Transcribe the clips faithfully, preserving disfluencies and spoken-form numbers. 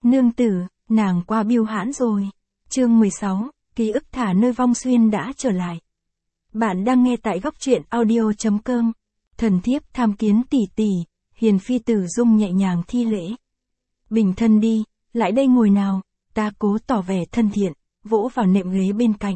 Nương tử, nàng qua biêu hãn rồi. Chương mười sáu, ký ức thả nơi vong xuyên đã trở lại. Bạn đang nghe tại góc truyện audio chấm com. Thần thiếp tham kiến tỷ tỷ, hiền phi Tử Dung nhẹ nhàng thi lễ. Bình thân đi, lại đây ngồi nào, ta cố tỏ vẻ thân thiện, vỗ vào nệm ghế bên cạnh.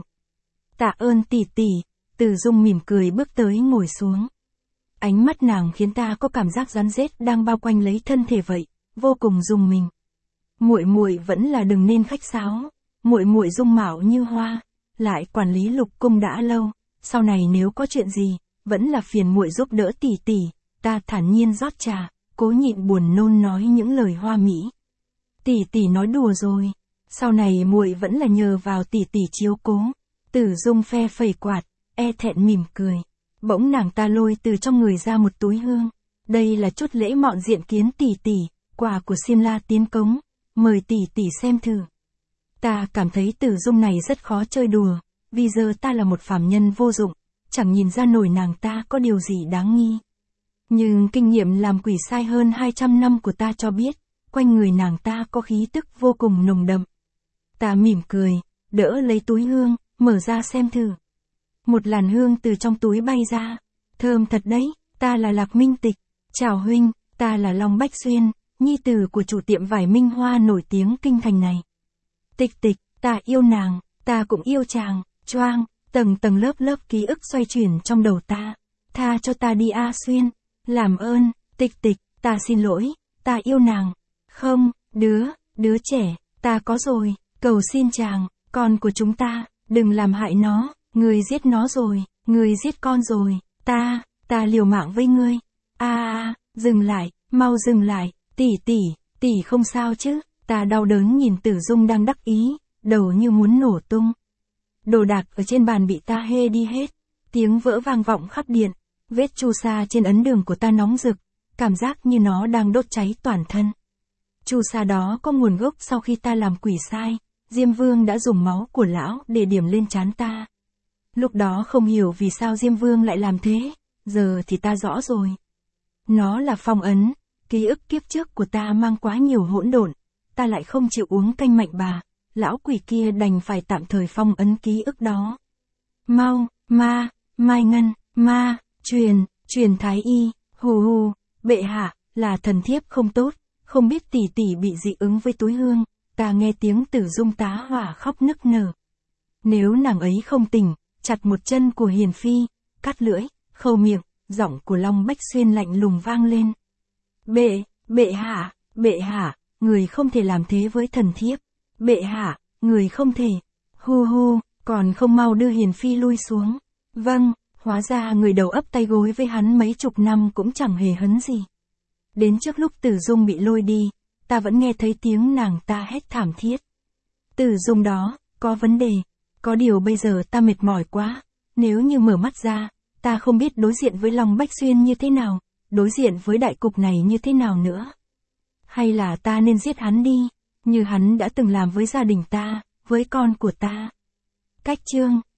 Tạ ơn tỷ tỷ, Tử Dung mỉm cười bước tới ngồi xuống. Ánh mắt nàng khiến ta có cảm giác rắn rết đang bao quanh lấy thân thể vậy, vô cùng rùng mình. Muội muội vẫn là đừng nên khách sáo, muội muội dung mạo như hoa, lại quản lý lục cung đã lâu, sau này nếu có chuyện gì, vẫn là phiền muội giúp đỡ tỷ tỷ. Ta thản nhiên rót trà, cố nhịn buồn nôn nói những lời hoa mỹ. Tỷ tỷ nói đùa rồi, sau này muội vẫn là nhờ vào tỷ tỷ chiếu cố. Tử Dung phe phẩy quạt, e thẹn mỉm cười. Bỗng nàng ta lôi từ trong người ra một túi hương. Đây là chút lễ mọn diện kiến tỷ tỷ, quà của Xiêm La tiến cống, mời tỷ tỷ xem thử. Ta cảm thấy Tử Dung này rất khó chơi đùa, vì giờ ta là một phàm nhân vô dụng, chẳng nhìn ra nổi nàng ta có điều gì đáng nghi. Nhưng kinh nghiệm làm quỷ sai hơn hai trăm năm của ta cho biết, quanh người nàng ta có khí tức vô cùng nồng đậm. Ta mỉm cười, đỡ lấy túi hương, mở ra xem thử. Một làn hương từ trong túi bay ra. Thơm thật đấy, ta là Lạc Minh Tịch. Chào huynh, ta là Long Bách Xuyên, nhi tử của chủ tiệm vải Minh Hoa nổi tiếng kinh thành này. Tịch tịch, ta yêu nàng, ta cũng yêu chàng, choang, tầng tầng lớp lớp ký ức xoay chuyển trong đầu ta. Tha cho ta đi A Xuyên, làm ơn, tịch tịch, ta xin lỗi, ta yêu nàng. Không, đứa, đứa trẻ, ta có rồi, cầu xin chàng, con của chúng ta, đừng làm hại nó. Người giết nó rồi, người giết con rồi, ta, ta liều mạng với ngươi. A a, dừng lại, mau dừng lại, tỷ tỷ, tỷ không sao chứ? Ta đau đớn nhìn Tử Dung đang đắc ý, đầu như muốn nổ tung. Đồ đạc ở trên bàn bị ta hê đi hết, tiếng vỡ vang vọng khắp điện, vết chu sa trên ấn đường của ta nóng rực, cảm giác như nó đang đốt cháy toàn thân. Chu sa đó có nguồn gốc sau khi ta làm quỷ sai, Diêm Vương đã dùng máu của lão để điểm lên trán ta. Lúc đó không hiểu vì sao Diêm Vương lại làm thế, giờ thì ta rõ rồi. Nó là phong ấn, ký ức kiếp trước của ta mang quá nhiều hỗn độn, ta lại không chịu uống canh mạnh bà, lão quỷ kia đành phải tạm thời phong ấn ký ức đó. Mau, ma, Mai Ngân, ma, truyền, truyền thái y, hù hù, bệ hạ, là thần thiếp không tốt, không biết tỷ tỷ bị dị ứng với túi hương. Ta nghe tiếng Tử Dung tá hỏa khóc nức nở. Nếu nàng ấy không tỉnh, chặt một chân của hiền phi, cắt lưỡi, khâu miệng, giọng của Long Bách Xuyên lạnh lùng vang lên. Bệ, bệ hạ, bệ hạ, người không thể làm thế với thần thiếp. Bệ hạ, người không thể. Hu hu, còn không mau đưa hiền phi lui xuống. Vâng, hóa ra người đầu ấp tay gối với hắn mấy chục năm cũng chẳng hề hấn gì. Đến trước lúc Tử Dung bị lôi đi, ta vẫn nghe thấy tiếng nàng ta hét thảm thiết. Tử Dung đó, có vấn đề. Có điều bây giờ ta mệt mỏi quá, nếu như mở mắt ra, ta không biết đối diện với Long Bách Xuyên như thế nào, đối diện với đại cục này như thế nào nữa. Hay là ta nên giết hắn đi, như hắn đã từng làm với gia đình ta, với con của ta. Cách chương